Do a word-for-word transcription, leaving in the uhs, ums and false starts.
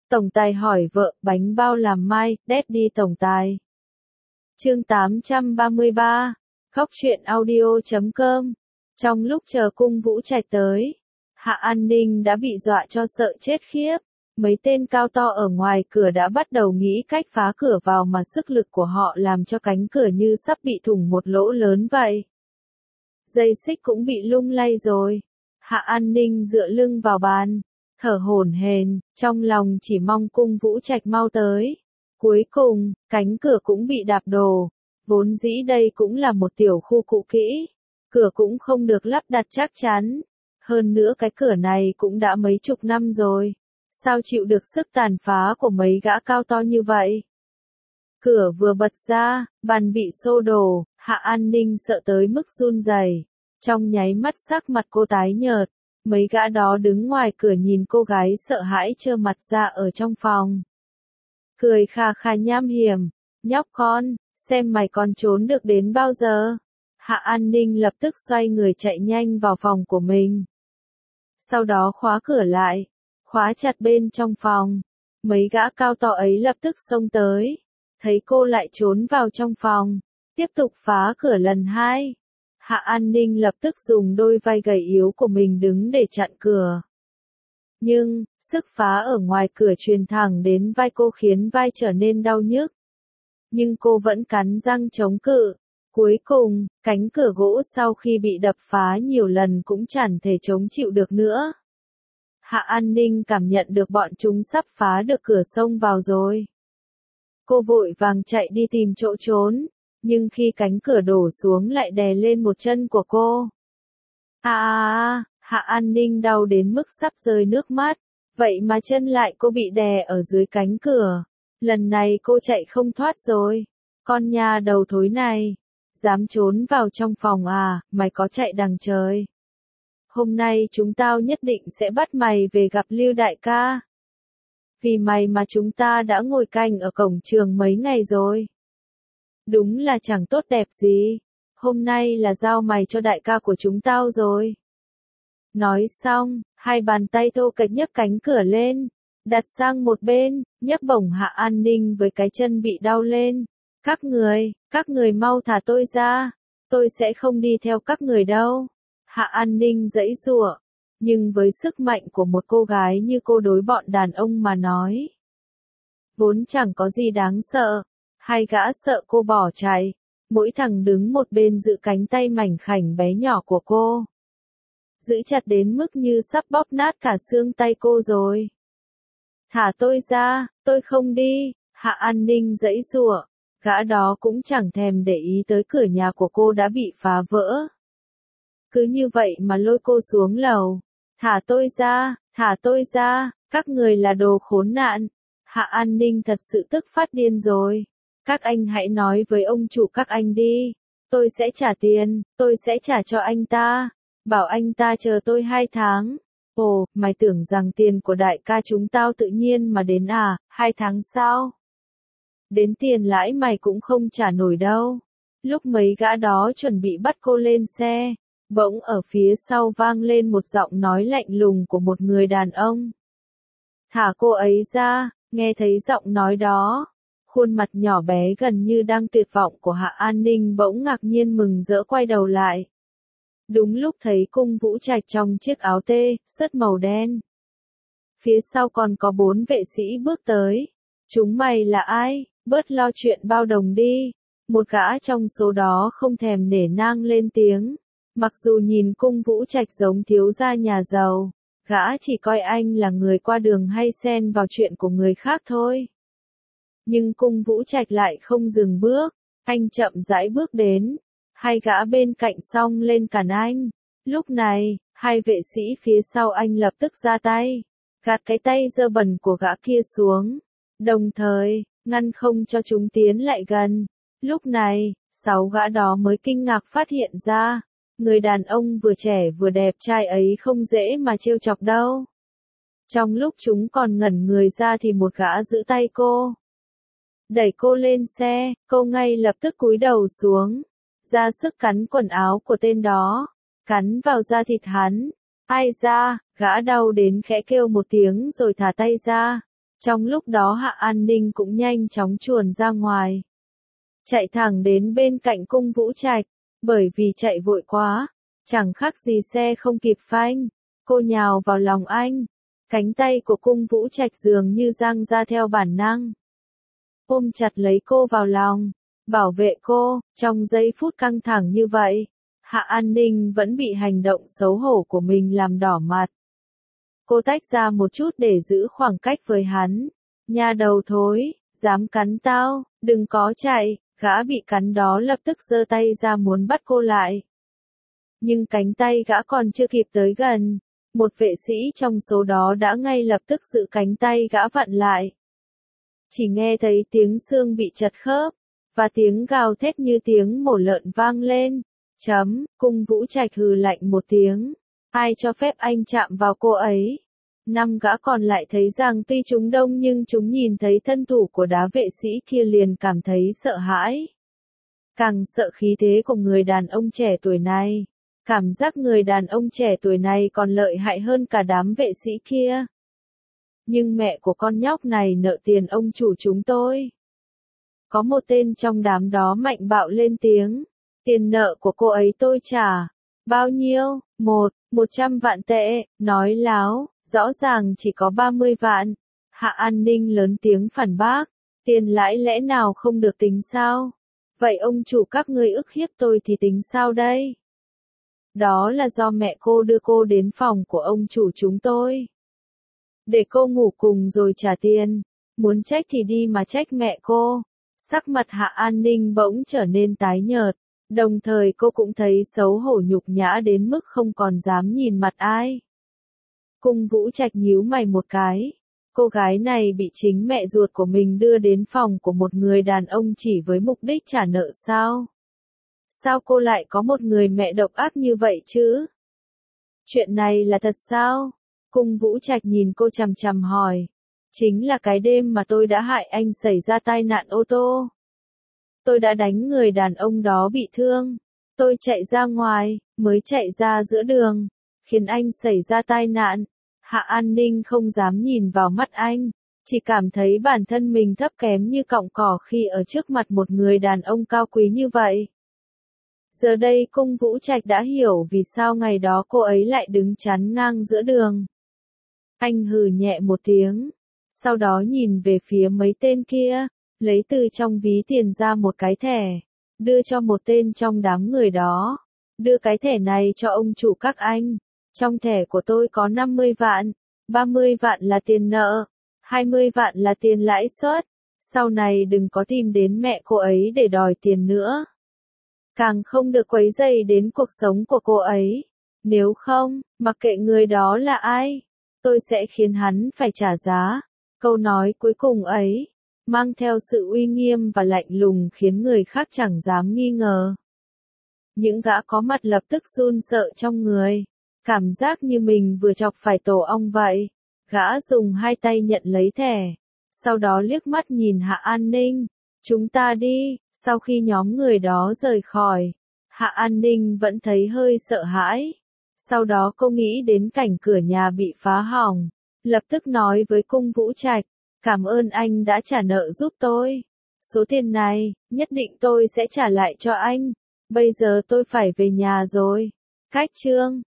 Tổng tài hỏi vợ, bánh bao làm mai, Daddy tổng tài. Chương tám trăm ba mươi ba, Góc truyện audio chấm com. Trong lúc chờ cung Vũ Trạch tới, Hạ An Ninh đã bị dọa cho sợ chết khiếp. Mấy tên cao to ở ngoài cửa đã bắt đầu nghĩ cách phá cửa vào mà sức lực của họ làm cho cánh cửa như sắp bị thủng một lỗ lớn vậy. Dây xích cũng bị lung lay rồi. Hạ An Ninh dựa lưng vào bàn, thở hổn hển, trong lòng chỉ mong cung Vũ Trạch mau tới. Cuối cùng, cánh cửa cũng bị đạp đổ. Vốn dĩ đây cũng là một tiểu khu cũ kỹ. Cửa cũng không được lắp đặt chắc chắn. Hơn nữa cái cửa này cũng đã mấy chục năm rồi. Sao chịu được sức tàn phá của mấy gã cao to như vậy? Cửa vừa bật ra, bàn bị xô đổ, Hạ An Ninh sợ tới mức run rẩy. Trong nháy mắt sắc mặt cô tái nhợt. Mấy gã đó đứng ngoài cửa nhìn cô gái sợ hãi trơ mặt ra ở trong phòng. Cười khà khà nham hiểm, nhóc con, xem mày còn trốn được đến bao giờ. Hạ An Ninh lập tức xoay người chạy nhanh vào phòng của mình. Sau đó khóa cửa lại, khóa chặt bên trong phòng. Mấy gã cao to ấy lập tức xông tới, thấy cô lại trốn vào trong phòng, tiếp tục phá cửa lần hai. Hạ An Ninh lập tức dùng đôi vai gầy yếu của mình đứng để chặn cửa. Nhưng, sức phá ở ngoài cửa truyền thẳng đến vai cô khiến vai trở nên đau nhức. Nhưng cô vẫn cắn răng chống cự. Cuối cùng, cánh cửa gỗ sau khi bị đập phá nhiều lần cũng chẳng thể chống chịu được nữa. Hạ An Ninh cảm nhận được bọn chúng sắp phá được cửa xông vào rồi. Cô vội vàng chạy đi tìm chỗ trốn, nhưng khi cánh cửa đổ xuống lại đè lên một chân của cô. À à à, Hạ An Ninh đau đến mức sắp rơi nước mắt, vậy mà chân lại cô bị đè ở dưới cánh cửa. Lần này cô chạy không thoát rồi. Con nhà đầu thối này, dám trốn vào trong phòng à, mày có chạy đằng trời. Hôm nay chúng tao nhất định sẽ bắt mày về gặp Lưu đại ca. Vì mày mà chúng ta đã ngồi canh ở cổng trường mấy ngày rồi. Đúng là chẳng tốt đẹp gì. Hôm nay là giao mày cho đại ca của chúng tao rồi. Nói xong, hai bàn tay Tô Cạch nhấc cánh cửa lên, đặt sang một bên, nhấc bổng Hạ An Ninh với cái chân bị đau lên. Các người, các người mau thả tôi ra, tôi sẽ không đi theo các người đâu. Hạ An Ninh giãy giụa, nhưng với sức mạnh của một cô gái như cô đối bọn đàn ông mà nói, vốn chẳng có gì đáng sợ. Hai gã sợ cô bỏ chạy, mỗi thằng đứng một bên giữ cánh tay mảnh khảnh bé nhỏ của cô. Giữ chặt đến mức như sắp bóp nát cả xương tay cô rồi. Thả tôi ra, tôi không đi. Hạ An Ninh giãy giụa, gã đó cũng chẳng thèm để ý tới cửa nhà của cô đã bị phá vỡ. Cứ như vậy mà lôi cô xuống lầu. Thả tôi ra, thả tôi ra, các người là đồ khốn nạn. Hạ An Ninh thật sự tức phát điên rồi. Các anh hãy nói với ông chủ các anh đi. Tôi sẽ trả tiền, tôi sẽ trả cho anh ta. Bảo anh ta chờ tôi hai tháng. Ồ, mày tưởng rằng tiền của đại ca chúng tao tự nhiên mà đến à, hai tháng sao? Đến tiền lãi mày cũng không trả nổi đâu. Lúc mấy gã đó chuẩn bị bắt cô lên xe, bỗng ở phía sau vang lên một giọng nói lạnh lùng của một người đàn ông. Thả cô ấy ra. Nghe thấy giọng nói đó, khuôn mặt nhỏ bé gần như đang tuyệt vọng của Hạ An Ninh bỗng ngạc nhiên mừng rỡ quay đầu lại. Đúng lúc thấy cung Vũ Trạch trong chiếc áo tê, sớt màu đen. Phía sau còn có bốn vệ sĩ bước tới. Chúng mày là ai? Bớt lo chuyện bao đồng đi. Một gã trong số đó không thèm nể nang lên tiếng. Mặc dù nhìn cung Vũ Trạch giống thiếu gia nhà giàu, gã chỉ coi anh là người qua đường hay xen vào chuyện của người khác thôi. Nhưng cung Vũ Trạch lại không dừng bước, anh chậm rãi bước đến. Hai gã bên cạnh xông lên cản anh. Lúc này, hai vệ sĩ phía sau anh lập tức ra tay, gạt cái tay dơ bẩn của gã kia xuống, đồng thời ngăn không cho chúng tiến lại gần. Lúc này, sáu gã đó mới kinh ngạc phát hiện ra, người đàn ông vừa trẻ vừa đẹp trai ấy không dễ mà trêu chọc đâu. Trong lúc chúng còn ngẩn người ra thì một gã giữ tay cô, đẩy cô lên xe. Cô ngay lập tức cúi đầu xuống, ra sức cắn quần áo của tên đó, cắn vào da thịt hắn. Ai da, gã đau đến khẽ kêu một tiếng rồi thả tay ra. Trong lúc đó Hạ An Ninh cũng nhanh chóng chuồn ra ngoài. Chạy thẳng đến bên cạnh Cung Vũ Trạch, bởi vì chạy vội quá, chẳng khác gì xe không kịp phanh, cô nhào vào lòng anh. Cánh tay của Cung Vũ Trạch dường như giang ra theo bản năng. Ôm chặt lấy cô vào lòng, bảo vệ cô, trong giây phút căng thẳng như vậy, Hạ An Ninh vẫn bị hành động xấu hổ của mình làm đỏ mặt. Cô tách ra một chút để giữ khoảng cách với hắn. Nha đầu thối, dám cắn tao, đừng có chạy, gã bị cắn đó lập tức giơ tay ra muốn bắt cô lại. Nhưng cánh tay gã còn chưa kịp tới gần, một vệ sĩ trong số đó đã ngay lập tức giữ cánh tay gã vặn lại. Chỉ nghe thấy tiếng xương bị chật khớp, và tiếng gào thét như tiếng mổ lợn vang lên. Chấm, Cung Vũ Trạch hừ lạnh một tiếng. Ai cho phép anh chạm vào cô ấy? Năm gã còn lại thấy rằng tuy chúng đông nhưng chúng nhìn thấy thân thủ của đá vệ sĩ kia liền cảm thấy sợ hãi. Càng sợ khí thế của người đàn ông trẻ tuổi này. Cảm giác người đàn ông trẻ tuổi này còn lợi hại hơn cả đám vệ sĩ kia. Nhưng mẹ của con nhóc này nợ tiền ông chủ chúng tôi. Có một tên trong đám đó mạnh bạo lên tiếng. Tiền nợ của cô ấy tôi trả. Bao nhiêu? Một, một trăm vạn tệ, nói láo, rõ ràng chỉ có ba mươi vạn. Hạ An Ninh lớn tiếng phản bác. Tiền lãi lẽ nào không được tính sao? Vậy ông chủ các ngươi ức hiếp tôi thì tính sao đây? Đó là do mẹ cô đưa cô đến phòng của ông chủ chúng tôi. Để cô ngủ cùng rồi trả tiền. Muốn trách thì đi mà trách mẹ cô. Sắc mặt Hạ An Ninh bỗng trở nên tái nhợt. Đồng thời cô cũng thấy xấu hổ nhục nhã đến mức không còn dám nhìn mặt ai. Cung Vũ Trạch nhíu mày một cái. Cô gái này bị chính mẹ ruột của mình đưa đến phòng của một người đàn ông chỉ với mục đích trả nợ sao? Sao cô lại có một người mẹ độc ác như vậy chứ? Chuyện này là thật sao? Cung Vũ Trạch nhìn cô chằm chằm hỏi. Chính là cái đêm mà tôi đã hại anh xảy ra tai nạn ô tô. Tôi đã đánh người đàn ông đó bị thương. Tôi chạy ra ngoài, mới chạy ra giữa đường, khiến anh xảy ra tai nạn. Hạ An Ninh không dám nhìn vào mắt anh, chỉ cảm thấy bản thân mình thấp kém như cọng cỏ khi ở trước mặt một người đàn ông cao quý như vậy. Giờ đây Cung Vũ Trạch đã hiểu vì sao ngày đó cô ấy lại đứng chắn ngang giữa đường. Anh hừ nhẹ một tiếng, sau đó nhìn về phía mấy tên kia, lấy từ trong ví tiền ra một cái thẻ, đưa cho một tên trong đám người đó. Đưa cái thẻ này cho ông chủ các anh. Trong thẻ của tôi có năm mươi vạn, ba mươi vạn là tiền nợ, hai mươi vạn là tiền lãi suất. Sau này đừng có tìm đến mẹ cô ấy để đòi tiền nữa. Càng không được quấy rầy đến cuộc sống của cô ấy. Nếu không, mặc kệ người đó là ai, tôi sẽ khiến hắn phải trả giá. Câu nói cuối cùng ấy, mang theo sự uy nghiêm và lạnh lùng khiến người khác chẳng dám nghi ngờ. Những gã có mặt lập tức run sợ trong người. Cảm giác như mình vừa chọc phải tổ ong vậy. Gã dùng hai tay nhận lấy thẻ. Sau đó liếc mắt nhìn Hạ An Ninh. Chúng ta đi. Sau khi nhóm người đó rời khỏi, Hạ An Ninh vẫn thấy hơi sợ hãi. Sau đó cô nghĩ đến cảnh cửa nhà bị phá hỏng. Lập tức nói với Cung Vũ Trạch. Cảm ơn anh đã trả nợ giúp tôi. Số tiền này, nhất định tôi sẽ trả lại cho anh. Bây giờ tôi phải về nhà rồi. Cách chương